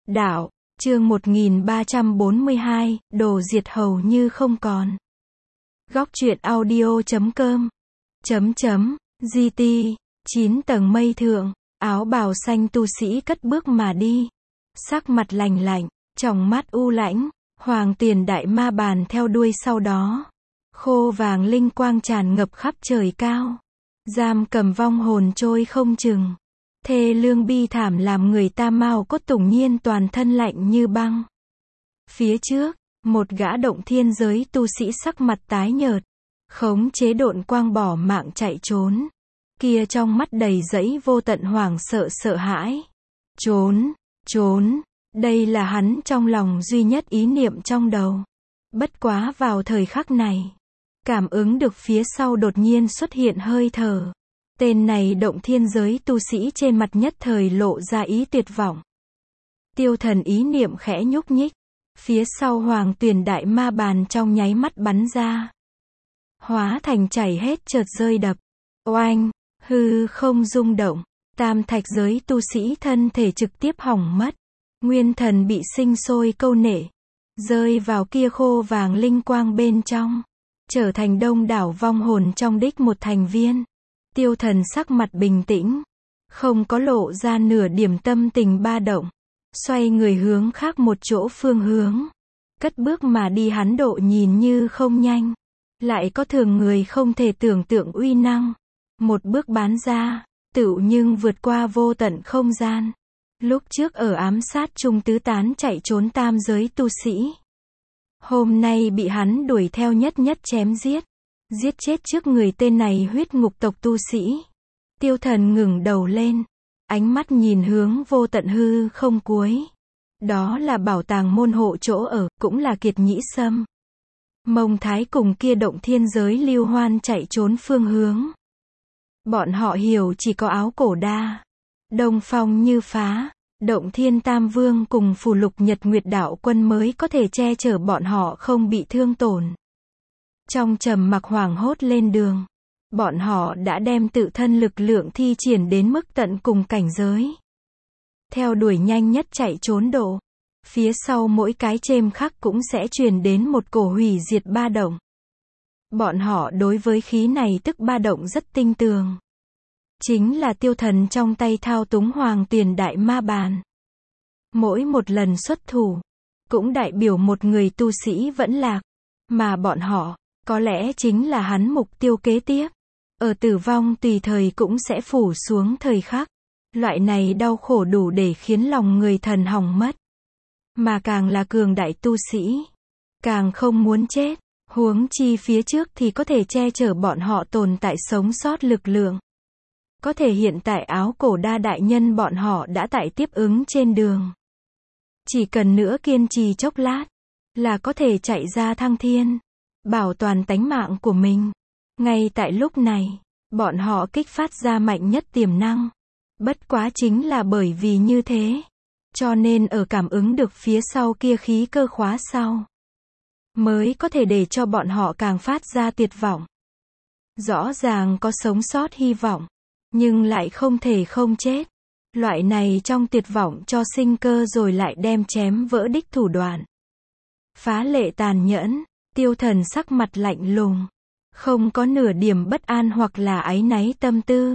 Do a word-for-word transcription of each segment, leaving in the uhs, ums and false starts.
Đạo, chương một nghìn ba trăm bốn mươi hai, đồ diệt hầu như không còn. Góc truyện audio chấm com chấm chấm giê tê, chín tầng mây thượng, áo bào xanh tu sĩ cất bước mà đi. Sắc mặt lành lạnh, tròng mắt u lãnh, hoàng tiền đại ma bàn theo đuôi sau đó. Khô vàng linh quang tràn ngập khắp trời cao. Giam cầm vong hồn trôi không chừng. Thê lương bi thảm làm người ta mau cốt tủng nhiên toàn thân lạnh như băng. Phía trước, một gã động thiên giới tu sĩ sắc mặt tái nhợt, khống chế độn quang bỏ mạng chạy trốn. Kia trong mắt đầy dẫy vô tận hoảng sợ sợ hãi. Trốn, trốn, đây là hắn trong lòng duy nhất ý niệm trong đầu. Bất quá vào thời khắc này, cảm ứng được phía sau đột nhiên xuất hiện hơi thở. Tên này động thiên giới tu sĩ trên mặt nhất thời lộ ra ý tuyệt vọng. Tiêu Thần ý niệm khẽ nhúc nhích. Phía sau hoàng tuyền đại ma bàn trong nháy mắt bắn ra. Hóa thành chảy hết chợt rơi đập. Oanh, hư không rung động. Tam thạch giới tu sĩ thân thể trực tiếp hỏng mất. Nguyên thần bị sinh sôi câu nệ. Rơi vào kia khô vàng linh quang bên trong. Trở thành đông đảo vong hồn trong đích một thành viên. Tiêu Thần sắc mặt bình tĩnh, không có lộ ra nửa điểm tâm tình ba động, xoay người hướng khác một chỗ phương hướng, cất bước mà đi. Hắn độ nhìn như không nhanh, lại có thường người không thể tưởng tượng uy năng. Một bước bán ra, tựu nhưng vượt qua vô tận không gian. Lúc trước ở ám sát trung tứ tán chạy trốn tam giới tu sĩ, hôm nay bị hắn đuổi theo nhất nhất chém giết. Giết chết trước người tên này huyết ngục tộc tu sĩ. Tiêu Thần ngừng đầu lên, ánh mắt nhìn hướng vô tận hư không cuối. Đó là bảo tàng môn hộ chỗ ở, cũng là Kiệt Nhĩ Sâm. Mông Thái cùng kia động thiên giới Lưu Hoan chạy trốn phương hướng. Bọn họ hiểu chỉ có Áo Cổ Đa, Đông Phong Như Phá, Động Thiên Tam Vương cùng Phù Lục Nhật Nguyệt Đạo Quân mới có thể che chở bọn họ không bị thương tổn. Trong trầm mặc hoảng hốt lên đường, bọn họ đã đem tự thân lực lượng thi triển đến mức tận cùng cảnh giới. Theo đuổi nhanh nhất chạy trốn độ, phía sau mỗi cái chêm khắc cũng sẽ truyền đến một cổ hủy diệt ba động. Bọn họ đối với khí này tức ba động rất tinh tường. Chính là Tiêu Thần trong tay thao túng hoàng tiền đại ma bàn. Mỗi một lần xuất thủ, cũng đại biểu một người tu sĩ vẫn lạc, mà bọn họ có lẽ chính là hắn mục tiêu kế tiếp. Ở tử vong tùy thời cũng sẽ phủ xuống thời khắc. Loại này đau khổ đủ để khiến lòng người thần hỏng mất. Mà càng là cường đại tu sĩ, càng không muốn chết. Huống chi phía trước thì có thể che chở bọn họ tồn tại sống sót lực lượng. Có thể hiện tại Áo Cổ Đa đại nhân bọn họ đã tại tiếp ứng trên đường. Chỉ cần nữa kiên trì chốc lát, là có thể chạy ra thăng thiên. Bảo toàn tánh mạng của mình. Ngay tại lúc này, bọn họ kích phát ra mạnh nhất tiềm năng. Bất quá chính là bởi vì như thế, cho nên ở cảm ứng được phía sau kia khí cơ khóa sau, mới có thể để cho bọn họ càng phát ra tuyệt vọng. Rõ ràng có sống sót hy vọng, nhưng lại không thể không chết. Loại này trong tuyệt vọng cho sinh cơ rồi lại đem chém vỡ đích thủ đoạn. Phá lệ tàn nhẫn. Tiêu Thần sắc mặt lạnh lùng, không có nửa điểm bất an hoặc là áy náy tâm tư.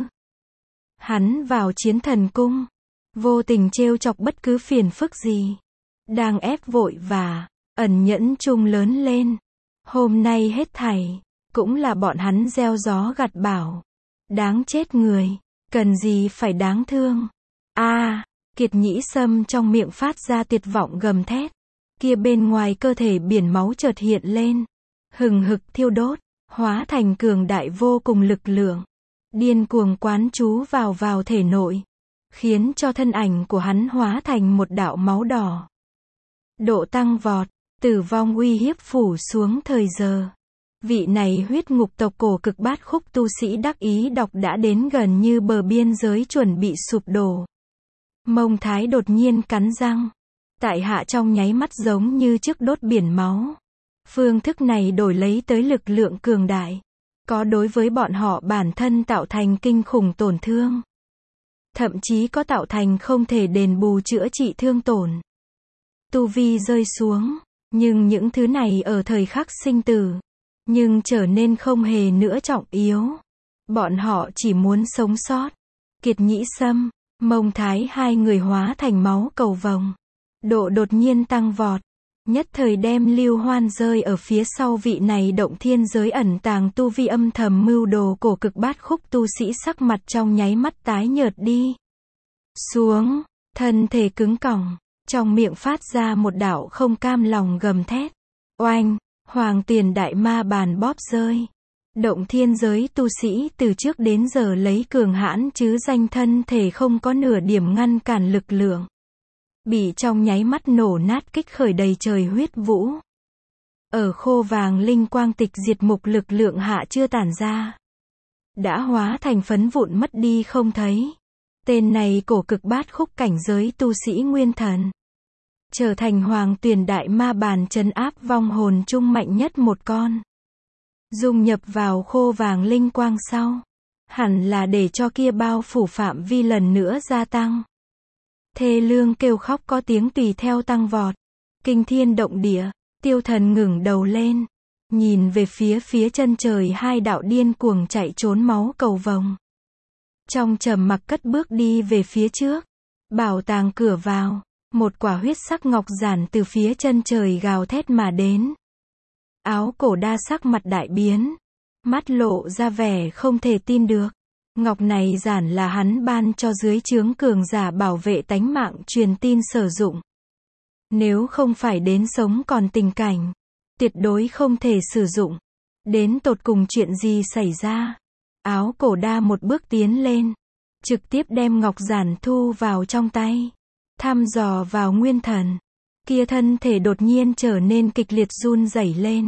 Hắn vào chiến thần cung, vô tình trêu chọc bất cứ phiền phức gì. Đang ép vội và ẩn nhẫn chung lớn lên. Hôm nay hết thảy, cũng là bọn hắn gieo gió gặt bão. Đáng chết người, cần gì phải đáng thương. A, à, Kiệt Nhĩ Sâm trong miệng phát ra tuyệt vọng gầm thét. Kia bên ngoài cơ thể biển máu chợt hiện lên, hừng hực thiêu đốt, hóa thành cường đại vô cùng lực lượng, điên cuồng quán chú vào vào thể nội, khiến cho thân ảnh của hắn hóa thành một đạo máu đỏ. Độ tăng vọt, tử vong uy hiếp phủ xuống thời giờ. Vị này huyết ngục tộc cổ cực bát khúc tu sĩ đắc ý độc đã đến gần như bờ biên giới chuẩn bị sụp đổ. Mông Thái đột nhiên cắn răng. Tại hạ trong nháy mắt giống như trước đốt biển máu. Phương thức này đổi lấy tới lực lượng cường đại, có đối với bọn họ bản thân tạo thành kinh khủng tổn thương. Thậm chí có tạo thành không thể đền bù chữa trị thương tổn. tu vi rơi xuống, nhưng những thứ này ở thời khắc sinh tử, nhưng trở nên không hề nữa trọng yếu. Bọn họ chỉ muốn sống sót. Kiệt Nhĩ Sâm, Mông Thái hai người hóa thành máu cầu vồng. Độ đột nhiên tăng vọt. Nhất thời đem Lưu Hoan rơi ở phía sau vị này động thiên giới ẩn tàng tu vi âm thầm mưu đồ cổ cực bát khúc tu sĩ sắc mặt trong nháy mắt tái nhợt đi. Xuống, thân thể cứng cỏng, trong miệng phát ra một đạo không cam lòng gầm thét. Oanh, Hoàng Tiền Đại Ma Bàn bóp rơi. Động thiên giới tu sĩ từ trước đến giờ lấy cường hãn chứ danh thân thể không có nửa điểm ngăn cản lực lượng. Bị trong nháy mắt nổ nát kích khởi đầy trời huyết vũ. Ở khô vàng linh quang tịch diệt mục lực lượng hạ chưa tản ra. Đã hóa thành phấn vụn mất đi không thấy. Tên này cổ cực bát khúc cảnh giới tu sĩ nguyên thần. Trở thành Hoàng Tiền Đại Ma Bàn trấn áp vong hồn chung mạnh nhất một con. Dung nhập vào khô vàng linh quang sau. Hẳn là để cho kia bao phủ phạm vi lần nữa gia tăng. Thê lương kêu khóc có tiếng tùy theo tăng vọt. Kinh thiên động địa, Tiêu Thần ngẩng đầu lên. Nhìn về phía phía chân trời hai đạo điên cuồng chạy trốn máu cầu vồng. Trong trầm mặc cất bước đi về phía trước. Bảo tàng cửa vào. Một quả huyết sắc ngọc giản từ phía chân trời gào thét mà đến. Áo cổ đa sắc mặt đại biến. Mắt lộ ra vẻ không thể tin được. Ngọc này giản là hắn ban cho dưới trướng cường giả bảo vệ tánh mạng truyền tin sử dụng. Nếu không phải đến sống còn tình cảnh, tuyệt đối không thể sử dụng. Đến tột cùng chuyện gì xảy ra? Áo cổ đa một bước tiến lên, trực tiếp đem ngọc giản thu vào trong tay, thăm dò vào nguyên thần. Kia thân thể đột nhiên trở nên kịch liệt run rẩy lên.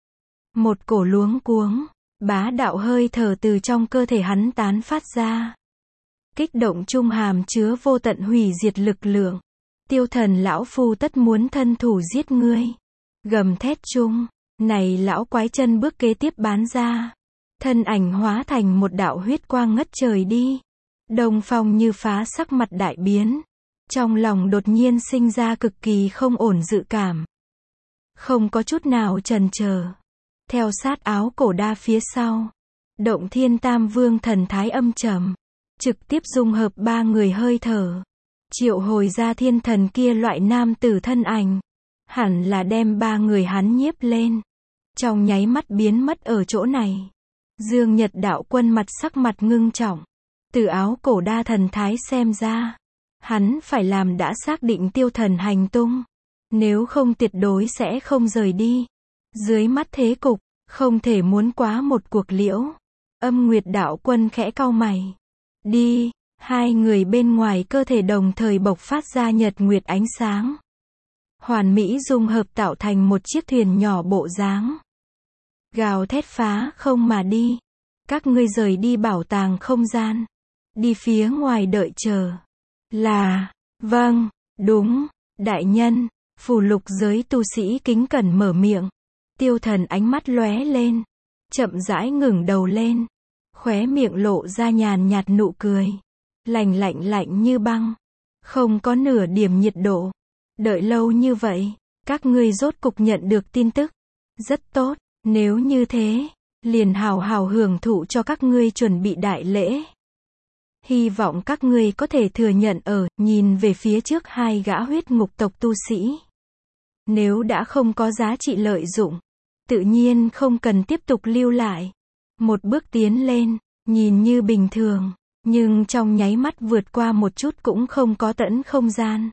Một cổ luống cuống, bá đạo hơi thở từ trong cơ thể hắn tán phát ra. Kích động trung hàm chứa vô tận hủy diệt lực lượng. Tiêu Thần lão phu tất muốn thân thủ giết ngươi. Gầm thét chung, này lão quái chân bước kế tiếp bán ra. Thân ảnh hóa thành một đạo huyết quang ngất trời đi. Đồng Phong như phá sắc mặt đại biến. Trong lòng đột nhiên sinh ra cực kỳ không ổn dự cảm. Không có chút nào chần chờ. Theo sát áo cổ đa phía sau. Động Thiên Tam Vương thần thái âm trầm. Trực tiếp dung hợp ba người hơi thở. Triệu hồi ra thiên thần kia loại nam tử thân ảnh. Hẳn là đem ba người hắn nhiếp lên. Trong nháy mắt biến mất ở chỗ này. Dương Nhật đạo quân mặt sắc mặt ngưng trọng. Từ áo cổ đa thần thái xem ra. Hắn phải làm đã xác định Tiêu Thần hành tung. Nếu không tuyệt đối sẽ không rời đi. Dưới mắt thế cục, không thể muốn quá một cuộc liễu. Âm Nguyệt đạo quân khẽ cau mày. Đi, hai người bên ngoài cơ thể đồng thời bộc phát ra nhật nguyệt ánh sáng. Hoàn mỹ dung hợp tạo thành một chiếc thuyền nhỏ bộ dáng. Gào thét phá không mà đi. Các ngươi rời đi bảo tàng không gian. Đi phía ngoài đợi chờ. Là, vâng, đúng, đại nhân. Phù lục giới tu sĩ kính cẩn mở miệng. Tiêu Thần ánh mắt lóe lên. Chậm rãi ngẩng đầu lên. Khóe miệng lộ ra nhàn nhạt nụ cười. Lạnh lạnh lạnh như băng. Không có nửa điểm nhiệt độ. Đợi lâu như vậy, các ngươi rốt cục nhận được tin tức. Rất tốt, nếu như thế, liền hào hào hưởng thụ cho các ngươi chuẩn bị đại lễ. Hy vọng các ngươi có thể thừa nhận ở, nhìn về phía trước hai gã huyết ngục tộc tu sĩ. Nếu đã không có giá trị lợi dụng, tự nhiên không cần tiếp tục lưu lại. Một bước tiến lên, nhìn như bình thường, nhưng trong nháy mắt vượt qua một chút cũng không có tẫn không gian.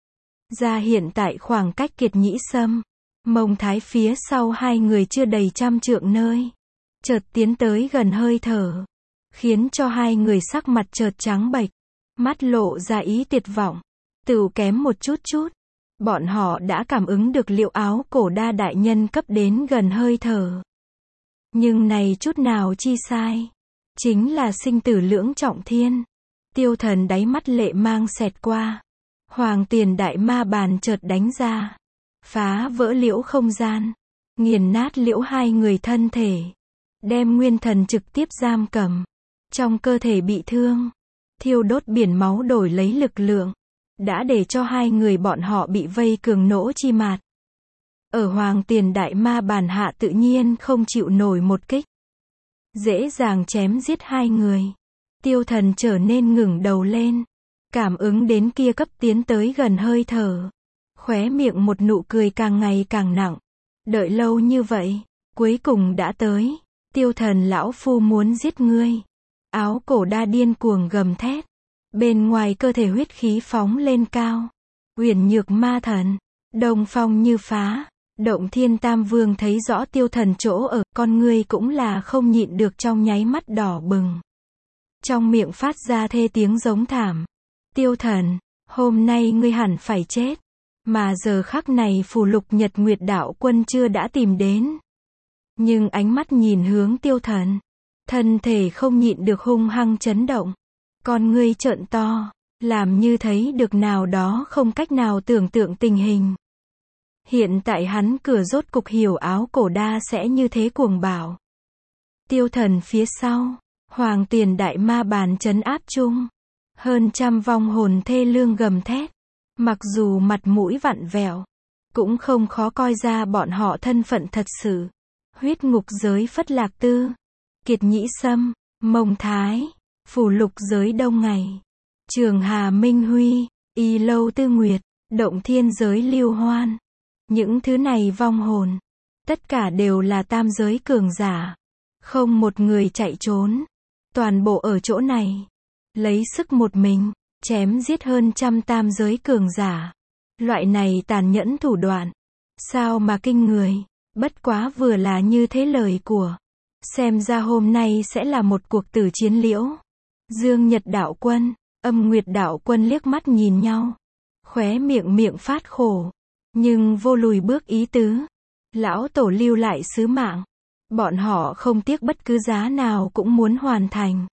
Ra hiện tại khoảng cách Kiệt Nhĩ Sâm, Mông Thái phía sau hai người chưa đầy trăm trượng nơi. Chợt tiến tới gần hơi thở. Khiến cho hai người sắc mặt chợt trắng bệch. Mắt lộ ra ý tuyệt vọng. Tựu kém một chút chút. Bọn họ đã cảm ứng được liệu áo cổ đa đại nhân cấp đến gần hơi thở. Nhưng này chút nào chi sai. Chính là sinh tử lưỡng trọng thiên. Tiêu Thần đáy mắt lệ mang xẹt qua. Hoàng Tiền Đại Ma Bàn chợt đánh ra. Phá vỡ liễu không gian. Nghiền nát liễu hai người thân thể. Đem nguyên thần trực tiếp giam cầm. Trong cơ thể bị thương. Thiêu đốt biển máu đổi lấy lực lượng. đã để cho hai người bọn họ bị vây cường nỗ chi mạt. Ở Hoàng Tiền Đại Ma Bản hạ tự nhiên không chịu nổi một kích. Dễ dàng chém giết hai người. Tiêu Thần trở nên ngẩng đầu lên. Cảm ứng đến kia cấp tiến tới gần hơi thở. Khóe miệng một nụ cười càng ngày càng nặng. Đợi lâu như vậy, cuối cùng đã tới. Tiêu Thần lão phu muốn giết ngươi. Áo cổ đa điên cuồng gầm thét. Bên ngoài cơ thể huyết khí phóng lên cao. Uyển Nhược Ma Thần, Đông Phong Như Phá. Động Thiên Tam Vương thấy rõ Tiêu Thần chỗ ở, con ngươi cũng là không nhịn được trong nháy mắt đỏ bừng. Trong miệng phát ra thê tiếng giống thảm. Tiêu Thần, hôm nay ngươi hẳn phải chết. Mà giờ khắc này phù lục Nhật Nguyệt Đạo Quân chưa đã tìm đến. Nhưng ánh mắt nhìn hướng Tiêu Thần. Thân thể không nhịn được hung hăng chấn động. Con ngươi trợn to, làm như thấy được nào đó không cách nào tưởng tượng tình hình. Hiện tại hắn cửa rốt cục hiểu áo cổ đa sẽ như thế cuồng bạo. Tiêu Thần phía sau, Hoàng Tiền Đại Ma Bản trấn áp chung. Hơn trăm vong hồn thê lương gầm thét. Mặc dù mặt mũi vặn vẹo, cũng không khó coi ra bọn họ thân phận thật sự. Huyết ngục giới Phất Lạc Tư, Kiệt Nhĩ Sâm, Mông Thái, Phù lục giới Đông Ngày, Trường Hà Minh Huy, Y Lâu Tư Nguyệt, Động Thiên giới Lưu Hoan. Những thứ này vong hồn, tất cả đều là tam giới cường giả. Không một người chạy trốn. Toàn bộ ở chỗ này, lấy sức một mình, chém giết hơn trăm tam giới cường giả. Loại này tàn nhẫn thủ đoạn, sao mà kinh người. Bất quá vừa là như thế lời của. Xem ra hôm nay sẽ là một cuộc tử chiến liễu. Dương Nhật Đạo Quân, Âm Nguyệt Đạo Quân liếc mắt nhìn nhau. Khóe miệng miệng phát khổ. Nhưng vô lùi bước ý tứ. Lão Tổ lưu lại sứ mạng. Bọn họ không tiếc bất cứ giá nào cũng muốn hoàn thành.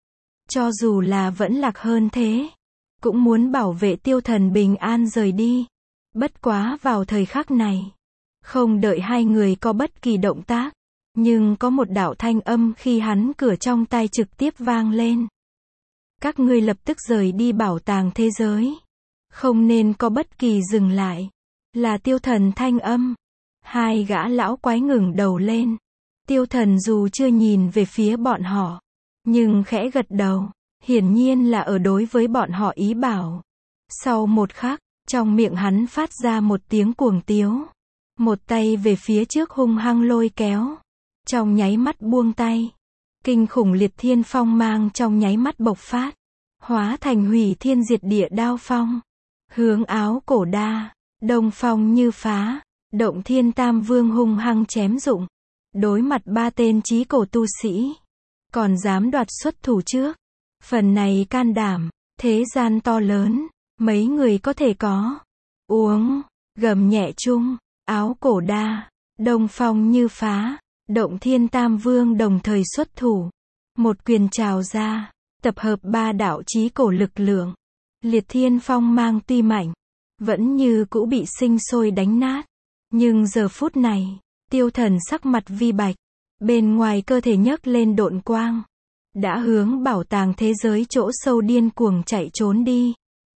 Cho dù là vẫn lạc hơn thế, cũng muốn bảo vệ Tiêu Thần bình an rời đi. Bất quá vào thời khắc này, không đợi hai người có bất kỳ động tác, nhưng có một đạo thanh âm khi hắn cửa trong tai trực tiếp vang lên. Các ngươi lập tức rời đi bảo tàng thế giới. Không nên có bất kỳ dừng lại. Là Tiêu Thần thanh âm. Hai gã lão quái ngẩng đầu lên. Tiêu Thần dù chưa nhìn về phía bọn họ, nhưng khẽ gật đầu. Hiển nhiên là ở đối với bọn họ ý bảo. Sau một khắc, trong miệng hắn phát ra một tiếng cuồng tiếu. Một tay về phía trước hung hăng lôi kéo. Trong nháy mắt buông tay. Kinh khủng liệt thiên phong mang trong nháy mắt bộc phát. Hóa thành hủy thiên diệt địa đao phong. Hướng áo cổ đa, Đông Phong Như Phá, Động Thiên Tam Vương hung hăng chém dụng. Đối mặt ba tên chí cổ tu sĩ. Còn dám đoạt xuất thủ trước. Phần này can đảm, thế gian to lớn, mấy người có thể có. Uống, gầm nhẹ chung, áo cổ đa, Đông Phong Như Phá, Động Thiên Tam Vương đồng thời xuất thủ. Một quyền trào ra, tập hợp ba đạo chí cổ lực lượng. Liệt thiên phong mang tuy mạnh, vẫn như cũ bị sinh sôi đánh nát. Nhưng giờ phút này, Tiêu Thần sắc mặt vi bạch, bên ngoài cơ thể nhấc lên độn quang. Đã hướng bảo tàng thế giới chỗ sâu điên cuồng chạy trốn đi.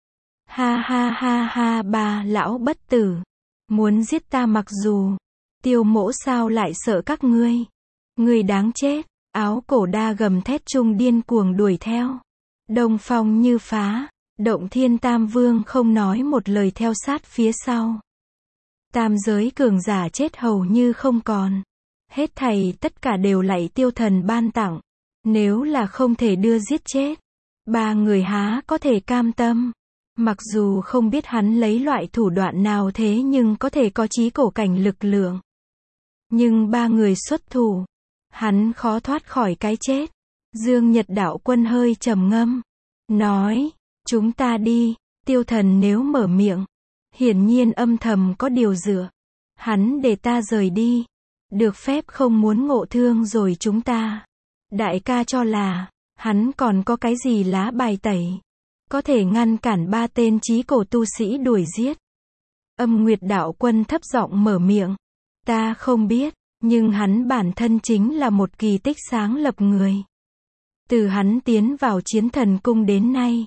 Ha ha ha ha ba lão bất tử. Muốn giết ta mặc dù. Tiêu mỗ sao lại sợ các ngươi. Ngươi đáng chết. Áo cổ đa gầm thét chung điên cuồng đuổi theo. Đông Phong Như Phá. Động Thiên Tam Vương không nói một lời theo sát phía sau. Tam giới cường giả chết hầu như không còn. Hết thảy tất cả đều lạy Tiêu Thần ban tặng. Nếu là không thể đưa giết chết, ba người há có thể cam tâm. Mặc dù không biết hắn lấy loại thủ đoạn nào thế nhưng có thể có chí cổ cảnh lực lượng. Nhưng ba người xuất thủ, hắn khó thoát khỏi cái chết. Dương Nhật Đạo Quân hơi trầm ngâm, nói, chúng ta đi. Tiêu Thần nếu mở miệng, hiển nhiên âm thầm có điều dựa. Hắn để ta rời đi, được phép không muốn ngộ thương rồi chúng ta. Đại ca cho là, hắn còn có cái gì lá bài tẩy, có thể ngăn cản ba tên chí cổ tu sĩ đuổi giết. Âm Nguyệt Đạo Quân thấp giọng mở miệng, ta không biết, nhưng hắn bản thân chính là một kỳ tích sáng lập người. Từ hắn tiến vào chiến thần cung đến nay,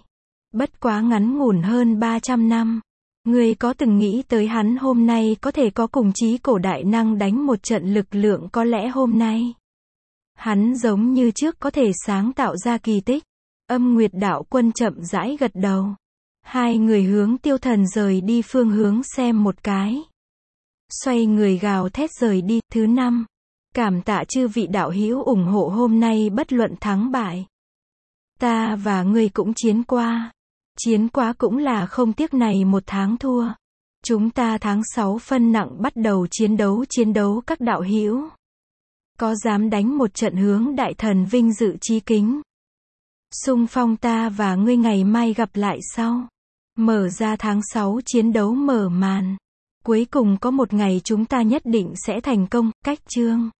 Bất quá ngắn ngủn hơn ba trăm năm. Ngươi có từng nghĩ tới hắn hôm nay có thể có cùng chí cổ đại năng đánh một trận lực lượng có lẽ hôm nay. Hắn giống như trước có thể sáng tạo ra kỳ tích. Âm Nguyệt đạo quân chậm rãi gật đầu. Hai người hướng Tiêu Thần rời đi phương hướng xem một cái. Xoay người gào thét rời đi. Thứ năm. Cảm tạ chư vị đạo hữu ủng hộ hôm nay bất luận thắng bại. Ta và ngươi cũng chiến qua. Chiến quá cũng là không tiếc này một tháng thua. Chúng ta tháng sáu phân nặng bắt đầu chiến đấu chiến đấu các đạo hữu. Có dám đánh một trận hướng đại thần vinh dự chí kính. Xung phong ta và ngươi ngày mai gặp lại sau. Mở ra tháng sáu chiến đấu mở màn. Cuối cùng có một ngày chúng ta nhất định sẽ thành công. Cách chương.